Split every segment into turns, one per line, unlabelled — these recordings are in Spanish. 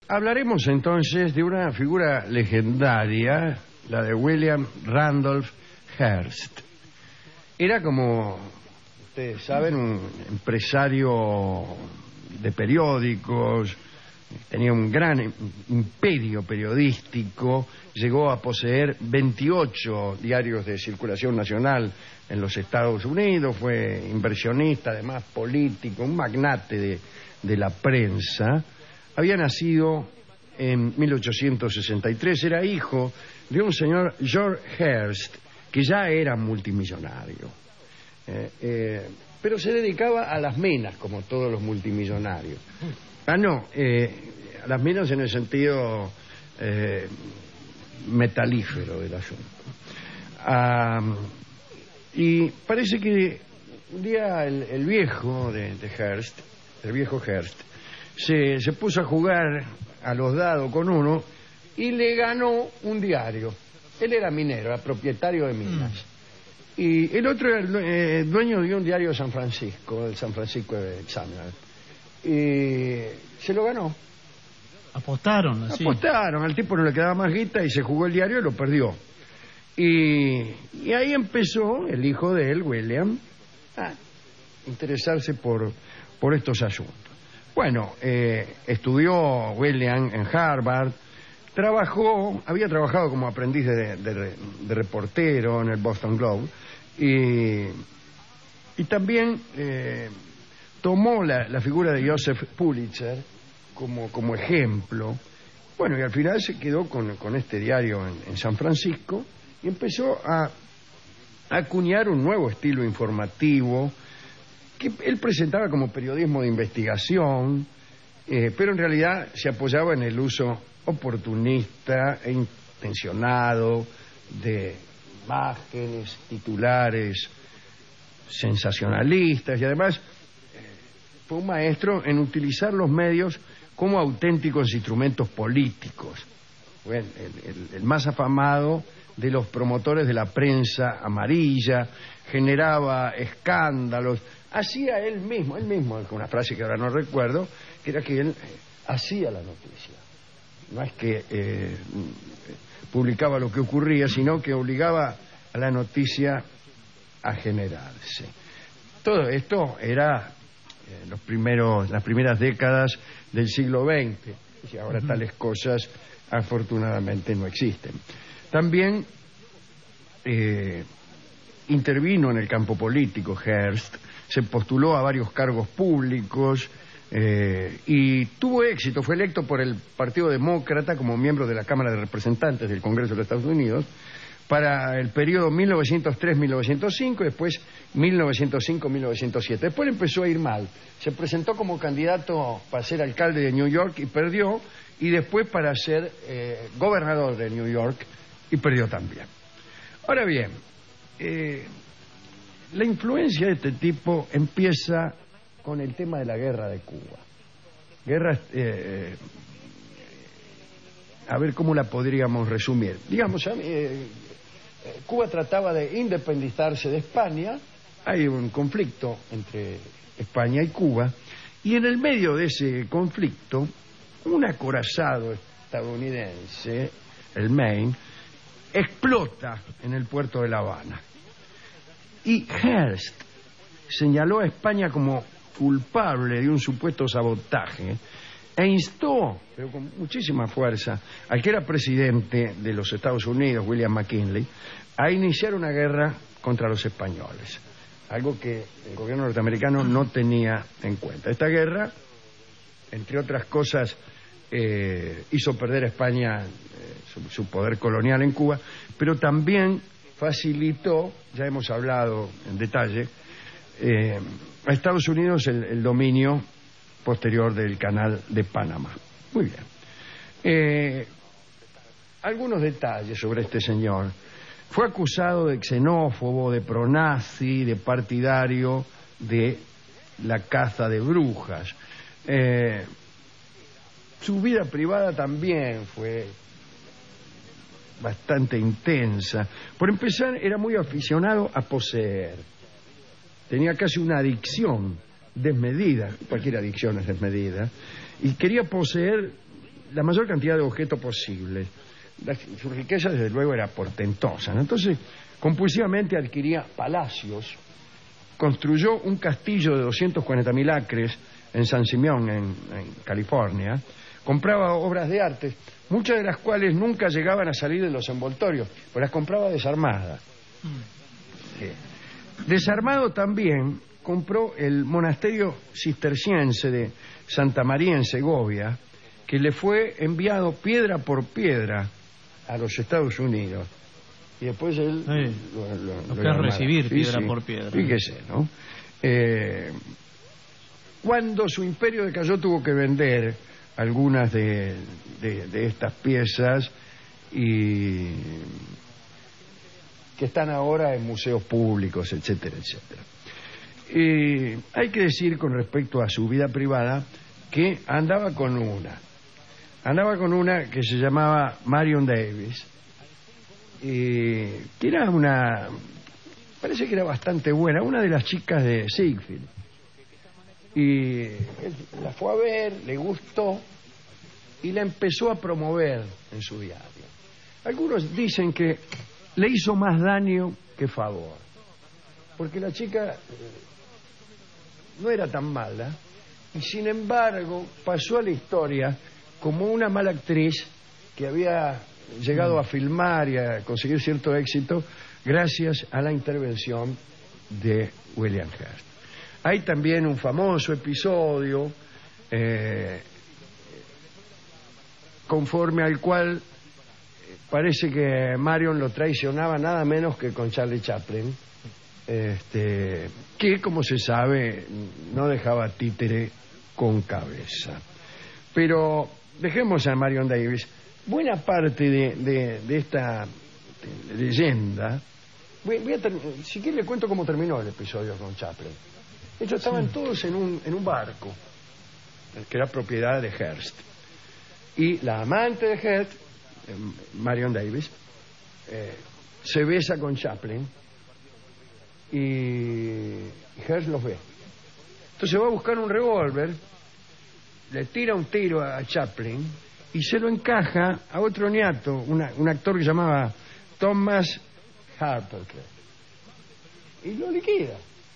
Hablaremos entonces de una figura legendaria, la de William Randolph Hearst. Era, como ustedes saben, un empresario de periódicos, tenía un gran imperio periodístico, llegó a poseer 28 diarios de circulación nacional en los Estados Unidos, fue inversionista, además político, un magnate de la prensa. Había nacido en 1863, era hijo de un señor George Hearst, que ya era multimillonario. Pero se dedicaba a las minas, como todos los multimillonarios. A las minas en el sentido metalífero del asunto. Y parece que un día el viejo de Hearst, el viejo Hearst, se puso a jugar a los dados con uno y le ganó un diario. Él era minero, era propietario de minas. Y el otro era el dueño de un diario de San Francisco, el San Francisco Examiner. Y se lo ganó.
Apostaron, así.
Apostaron, al tipo no le quedaba más guita y se jugó el diario y lo perdió. Y ahí empezó el hijo de él, William, a interesarse por estos asuntos. Bueno, estudió William en Harvard, había trabajado como aprendiz de reportero en el Boston Globe y también tomó la figura de Joseph Pulitzer como ejemplo. Bueno, y al final se quedó con este diario en San Francisco y empezó a acuñar un nuevo estilo informativo que él presentaba como periodismo de investigación, pero en realidad se apoyaba en el uso oportunista e intencionado de imágenes, titulares sensacionalistas, y además fue un maestro en utilizar los medios como auténticos instrumentos políticos. Fue el más afamado de los promotores de la prensa amarilla, generaba escándalos, hacía él mismo, con una frase que ahora no recuerdo, que era que él hacía la noticia. No es que publicaba lo que ocurría, sino que obligaba a la noticia a generarse. Todo esto era las primeras décadas del siglo XX, y ahora tales cosas afortunadamente no existen. También intervino en el campo político Hearst, se postuló a varios cargos públicos y tuvo éxito. Fue electo por el Partido Demócrata como miembro de la Cámara de Representantes del Congreso de los Estados Unidos para el periodo 1903-1905 y después 1905-1907. Después le empezó a ir mal. Se presentó como candidato para ser alcalde de New York y perdió, y después para ser gobernador de New York y perdió también. Ahora bien, la influencia de este tipo empieza con el tema de la guerra de Cuba. A ver cómo la podríamos resumir. Digamos, Cuba trataba de independizarse de España, hay un conflicto entre España y Cuba, y en el medio de ese conflicto, un acorazado estadounidense, el Maine, explota en el puerto de La Habana. Y Hearst señaló a España como culpable de un supuesto sabotaje e instó, pero con muchísima fuerza, al que era presidente de los Estados Unidos, William McKinley, a iniciar una guerra contra los españoles, algo que el gobierno norteamericano no tenía en cuenta. Esta guerra, entre otras cosas, hizo perder a España su poder colonial en Cuba, pero también facilitó, ya hemos hablado en detalle, a Estados Unidos el dominio posterior del Canal de Panamá. Muy bien. Algunos detalles sobre este señor. Fue acusado de xenófobo, de pronazi, de partidario de la caza de brujas. Su vida privada también fue bastante intensa. Por empezar, era muy aficionado a poseer. Tenía casi una adicción desmedida, cualquier adicción es desmedida, y quería poseer la mayor cantidad de objetos posibles. Su riqueza, desde luego, era portentosa, ¿no? Entonces, compulsivamente adquiría palacios, construyó un castillo de 240.000 acres en San Simeón, en California, compraba obras de arte, muchas de las cuales nunca llegaban a salir de los envoltorios, pues las compraba desarmadas. Desarmado también compró el monasterio cisterciense de Santa María en Segovia, que le fue enviado piedra por piedra a los Estados Unidos. Y después él
lo que es recibir piedra por piedra.
Fíjese, ¿no? Cuando su imperio decayó, tuvo que vender algunas de estas piezas y que están ahora en museos públicos, etcétera, etcétera. Hay que decir con respecto a su vida privada que andaba con una que se llamaba Marion Davies, que era parece que era bastante buena, una de las chicas de Ziegfeld, y él la fue a ver, le gustó y la empezó a promover en su diario. Algunos dicen que le hizo más daño que favor, porque la chica no era tan mala y sin embargo pasó a la historia como una mala actriz que había llegado a filmar y a conseguir cierto éxito gracias a la intervención de William Hearst. Hay también un famoso episodio conforme al cual parece que Marion lo traicionaba nada menos que con Charlie Chaplin, que, como se sabe, no dejaba títere con cabeza. Pero dejemos a Marion Davies. Buena parte de esta leyenda, si quiere le cuento cómo terminó el episodio con Chaplin. Ellos estaban todos en un barco que era propiedad de Hearst, y la amante de Hearst, Marion Davies, se besa con Chaplin y Hearst los ve. Entonces va a buscar un revólver, le tira un tiro a Chaplin y se lo encaja a otro niato, un actor que se llamaba Thomas Harper, creo, y lo liquida.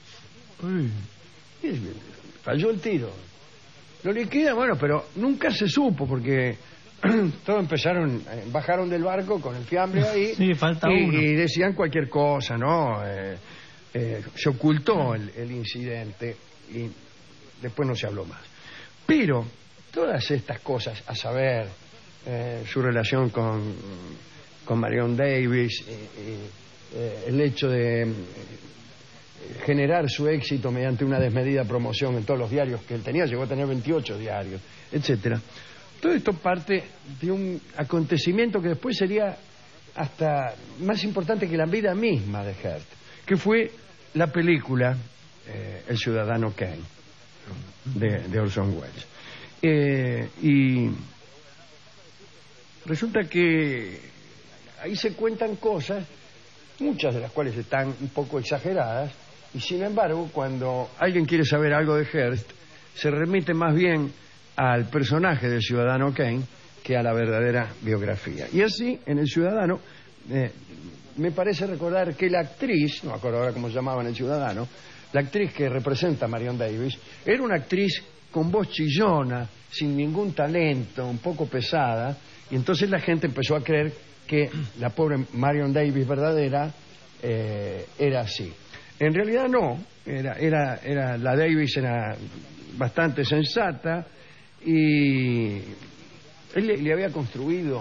Falló el tiro, lo liquida. Bueno, pero nunca se supo, porque todos bajaron del barco con el fiambre ahí.
Sí, falta uno.
Y decían cualquier cosa, ¿no? Se ocultó el incidente y después no se habló más. Pero todas estas cosas, a saber, su relación con Marion Davies, el hecho de generar su éxito mediante una desmedida promoción en todos los diarios que él tenía, llegó a tener 28 diarios, etcétera. Todo esto parte de un acontecimiento que después sería hasta más importante que la vida misma de Hearst, que fue la película El Ciudadano Kane de Orson Welles. Y resulta que ahí se cuentan cosas, muchas de las cuales están un poco exageradas, y sin embargo, cuando alguien quiere saber algo de Hearst, se remite más bien al personaje del Ciudadano Kane que a la verdadera biografía. Y así, en El Ciudadano, me parece recordar que la actriz, no me acuerdo ahora cómo se llamaba en El Ciudadano, la actriz que representa a Marion Davies, era una actriz con voz chillona, sin ningún talento, un poco pesada, y entonces la gente empezó a creer que la pobre Marion Davies verdadera era así. En realidad no, la Davies era bastante sensata, y él le había construido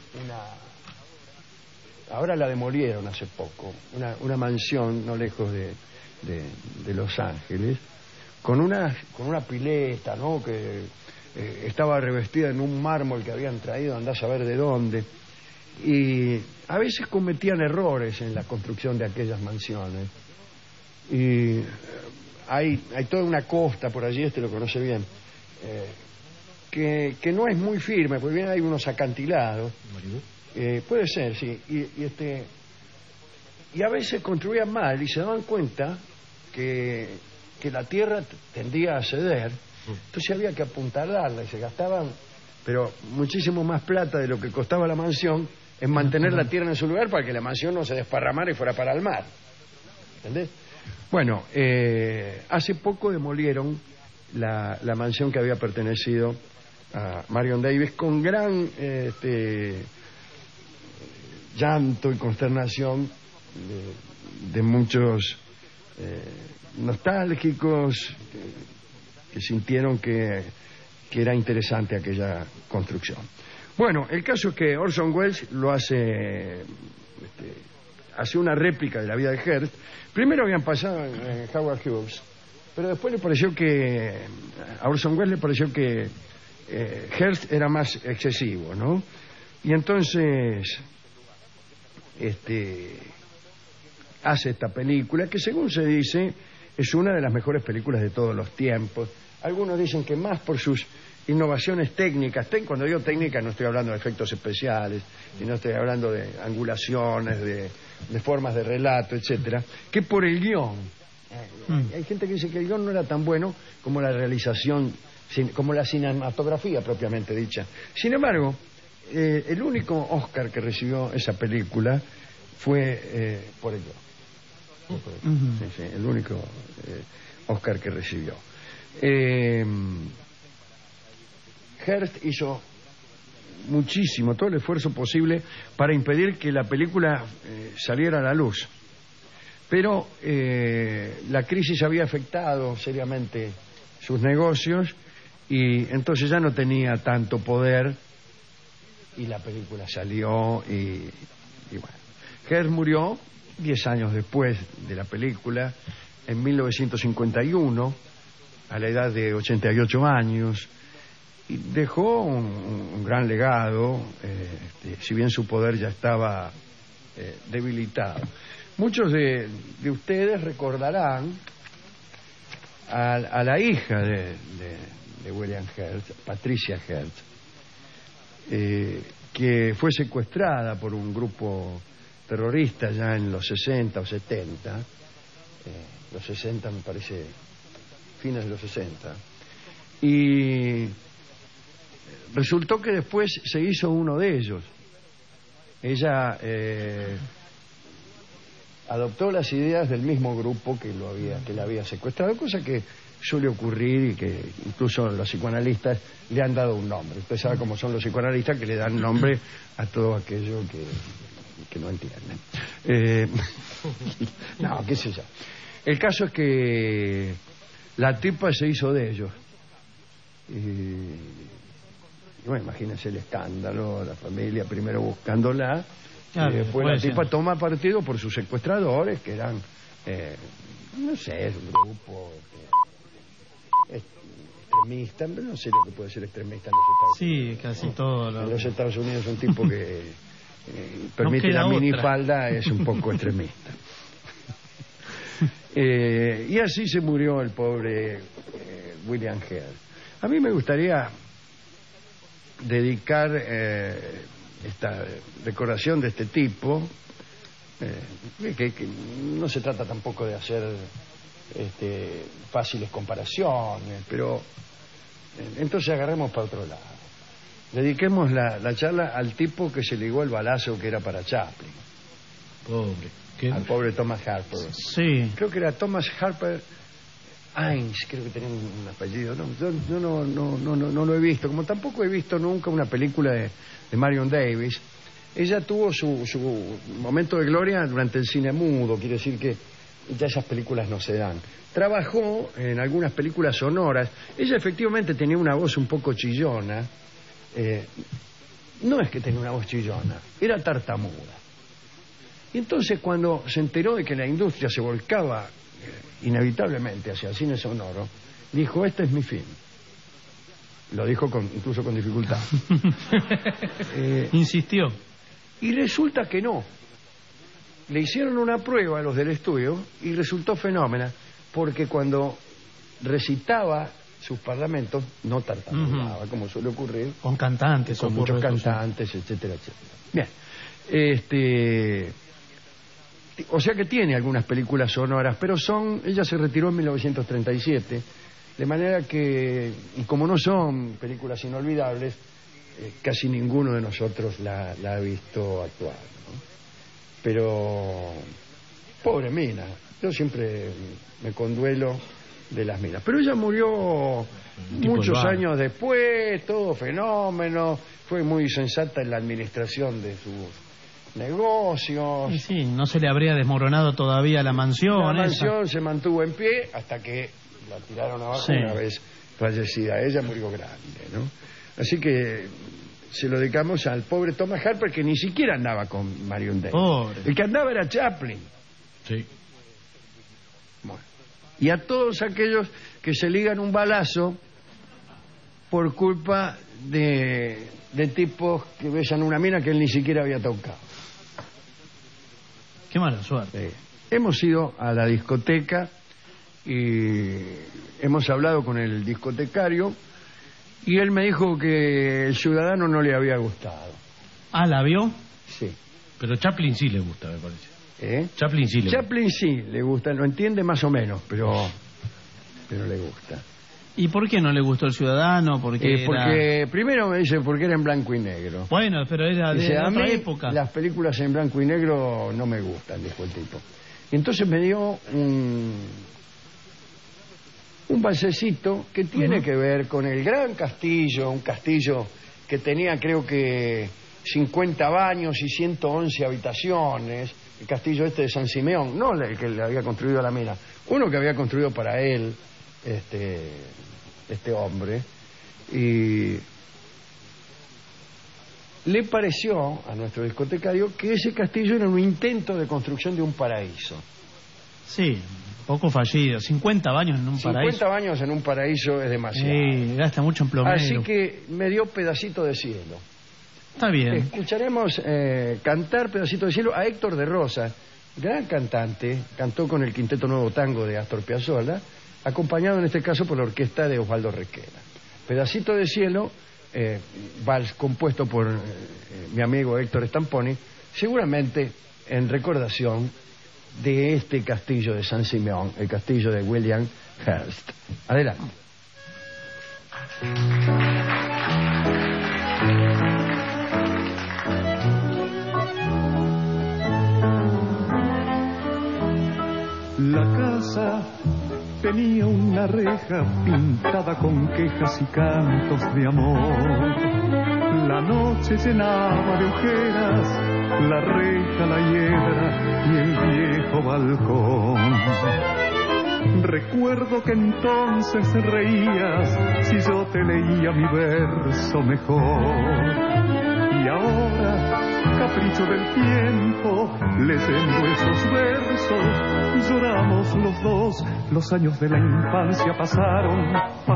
ahora la demolieron hace poco, una mansión no lejos de Los Ángeles, con una pileta, ¿no? Que estaba revestida en un mármol que habían traído, andás a ver de dónde, y a veces cometían errores en la construcción de aquellas mansiones. Y hay toda una costa por allí, lo conoce bien, que no es muy firme, porque bien hay unos acantilados. Puede ser, sí. Y a veces construían mal y se daban cuenta que la tierra tendía a ceder, entonces había que apuntalarla y se gastaban pero muchísimo más plata de lo que costaba la mansión en mantener la tierra en su lugar para que la mansión no se desparramara y fuera para el mar. ¿Entendés? Bueno, hace poco demolieron la mansión que había pertenecido a Marion Davies con gran llanto y consternación de muchos nostálgicos que sintieron que era interesante aquella construcción. Bueno, el caso es que Orson Welles lo hace una réplica de la vida de Hearst. Primero habían pasado en Howard Hughes, pero después le pareció que a Orson Welles le pareció que Hearst era más excesivo, ¿no? Y entonces hace esta película que, según se dice, es una de las mejores películas de todos los tiempos. Algunos dicen que más por sus innovaciones técnicas. Cuando digo técnica no estoy hablando de efectos especiales, sino estoy hablando de angulaciones, de formas de relato, etcétera, que por el guión. Hay gente que dice que el guión no era tan bueno como la realización, como la cinematografía propiamente dicha. Sin embargo, el único Oscar que recibió esa película fue por el guión. Sí, el único Oscar que recibió. Hearst hizo muchísimo, todo el esfuerzo posible para impedir que la película saliera a la luz. Pero la crisis había afectado seriamente sus negocios y entonces ya no tenía tanto poder y la película salió y bueno. Hearst murió 10 años después de la película, en 1951, a la edad de 88 años. Y dejó un gran legado, si bien su poder ya estaba debilitado. Muchos de ustedes recordarán a la hija de William Hearst, Patricia Hearst, que fue secuestrada por un grupo terrorista ya en los 60 o 70, los 60 me parece, fines de los 60, y resultó que después se hizo uno de ellos. Ella adoptó las ideas del mismo grupo que la había secuestrado, cosa que suele ocurrir y que incluso los psicoanalistas le han dado un nombre. Usted sabe cómo son los psicoanalistas, que le dan nombre a todo aquello que no entienden. No, qué sé yo. El caso es que la tipa se hizo de ellos. Bueno, imagínense el escándalo, la familia primero buscándola, y después la tipa toma partido por sus secuestradores, que eran, no sé, es un grupo extremista, pero no sé lo que puede ser extremista en los Estados Unidos.
Sí, casi todo.
En los Estados Unidos un tipo que permite la minifalda es un poco extremista. Y así se murió el pobre William Hearst. A mí me gustaría dedicar esta decoración de este tipo, que no se trata tampoco de hacer fáciles comparaciones, pero entonces agarremos para otro lado. Dediquemos la charla al tipo que se ligó el balazo que era para Chaplin.
Pobre.
Al pobre Thomas Harper.
Sí.
Creo que era Thomas Harper Hines, creo que tenía un apellido. Yo no lo he visto, como tampoco he visto nunca una película de Marion Davies. Ella tuvo su momento de gloria durante el cine mudo, quiere decir que ya esas películas no se dan. Trabajó en algunas películas sonoras. Ella efectivamente tenía una voz un poco chillona. No es que tenía una voz chillona, era tartamuda. Y entonces, cuando se enteró de que la industria se volcaba inevitablemente hacia el cine sonoro, dijo: este es mi fin. Lo dijo incluso con dificultad.
Insistió.
Y resulta que no. Le hicieron una prueba a los del estudio y resultó fenómena, porque cuando recitaba sus parlamentos no tartamudeaba, como suele ocurrir
con cantantes,
con muchos cantantes, etcétera, etcétera. Bien, o sea que tiene algunas películas sonoras, pero ella se retiró en 1937, de manera que, y como no son películas inolvidables, casi ninguno de nosotros la ha visto actuar, ¿no? Pero pobre mina, yo siempre me conduelo de las minas, pero ella murió muchos años después, todo fenómeno, fue muy sensata en la administración de sus negocios.
Y sí, no se le habría desmoronado todavía la mansión.
La mansión se mantuvo en pie hasta que la tiraron abajo. Sí. Una vez fallecida, ella murió grande, ¿no? Así que se lo dedicamos al pobre Thomas Harper, que ni siquiera andaba con Marion Day.
Pobre.
El que andaba era Chaplin.
Sí.
Bueno. Y a todos aquellos que se ligan un balazo por culpa de tipos que besan una mina que él ni siquiera había tocado.
Qué mala suerte.
Hemos ido a la discoteca y hemos hablado con el discotecario y él me dijo que el Ciudadano no le había gustado.
¿Ah, la vio?
Sí.
Pero Chaplin sí le gusta, me parece. Chaplin sí
le gusta, lo entiende más o menos, pero le gusta.
¿Y por qué no le gustó el Ciudadano?
Porque primero me dice porque era en blanco y negro.
Bueno, pero era de otra época.
Las películas en blanco y negro no me gustan, dijo el tipo. Y entonces me dio un balsecito que tiene que ver con el gran castillo, un castillo que tenía creo que 50 baños y 111 habitaciones, el castillo este de San Simeón, no el que le había construido a la mina, uno que había construido para él este hombre, y le pareció a nuestro discotecario que ese castillo era un intento de construcción de un paraíso.
Sí, poco fallido. 50 baños en un paraíso.
50 baños en un paraíso es demasiado.
Sí, gasta mucho en plomero.
Así que me dio Pedacito de Cielo.
Está bien.
Escucharemos cantar Pedacito de Cielo a Héctor de Rosa, gran cantante, cantó con el Quinteto Nuevo Tango de Astor Piazzolla, acompañado en este caso por la orquesta de Osvaldo Requena. Pedacito de Cielo, vals compuesto por mi amigo Héctor Stamponi, seguramente en recordación de este castillo de San Simeón, el castillo de William Hearst. Adelante.
La casa tenía una reja pintada con quejas y cantos de amor. La noche llenaba de ojeras la reja, la hiedra y el viejo balcón. Recuerdo que entonces reías si yo te leía mi verso mejor. Y ahora, capricho del tiempo, leyendo esos versos, lloramos los dos. Los años de la infancia pasaron.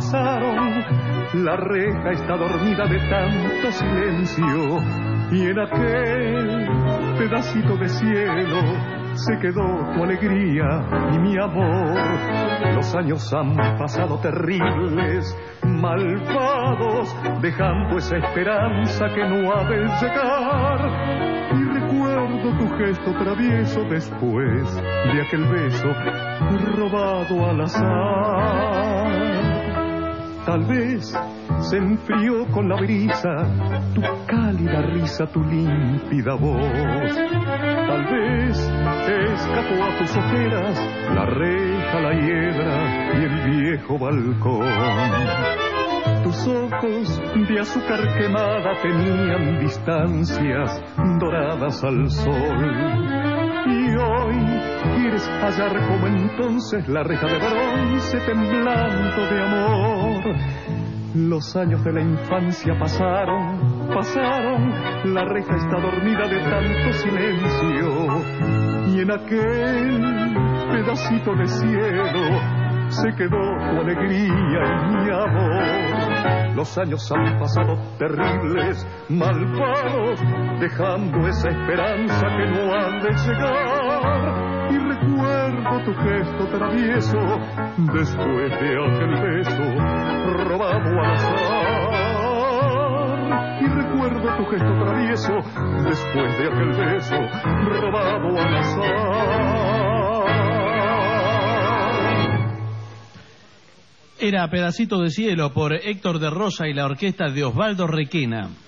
La reja está dormida de tanto silencio, y en aquel pedacito de cielo se quedó tu alegría y mi amor. Los años han pasado terribles, malvados, dejando esa esperanza que no ha de llegar. Y recuerdo tu gesto travieso después de aquel beso robado al azar. Tal vez se enfrió con la brisa tu cálida risa, tu límpida voz. Tal vez escapó a tus ojeras la reja, la hiedra y el viejo balcón. Tus ojos de azúcar quemada tenían distancias doradas al sol. Y hoy quieres hallar como entonces la reja de bronce temblando de amor. Los años de la infancia pasaron, la reja está dormida de tanto silencio, y en aquel pedacito de cielo se quedó tu alegría y mi amor. Los años han pasado terribles, malvados, dejando esa esperanza que no ha de llegar. Y recuerdo tu gesto travieso después de aquel beso robado al azar. Y recuerdo tu gesto travieso después de aquel beso robado al azar.
Era Pedacito de Cielo por Héctor de Rosa y la orquesta de Osvaldo Requena.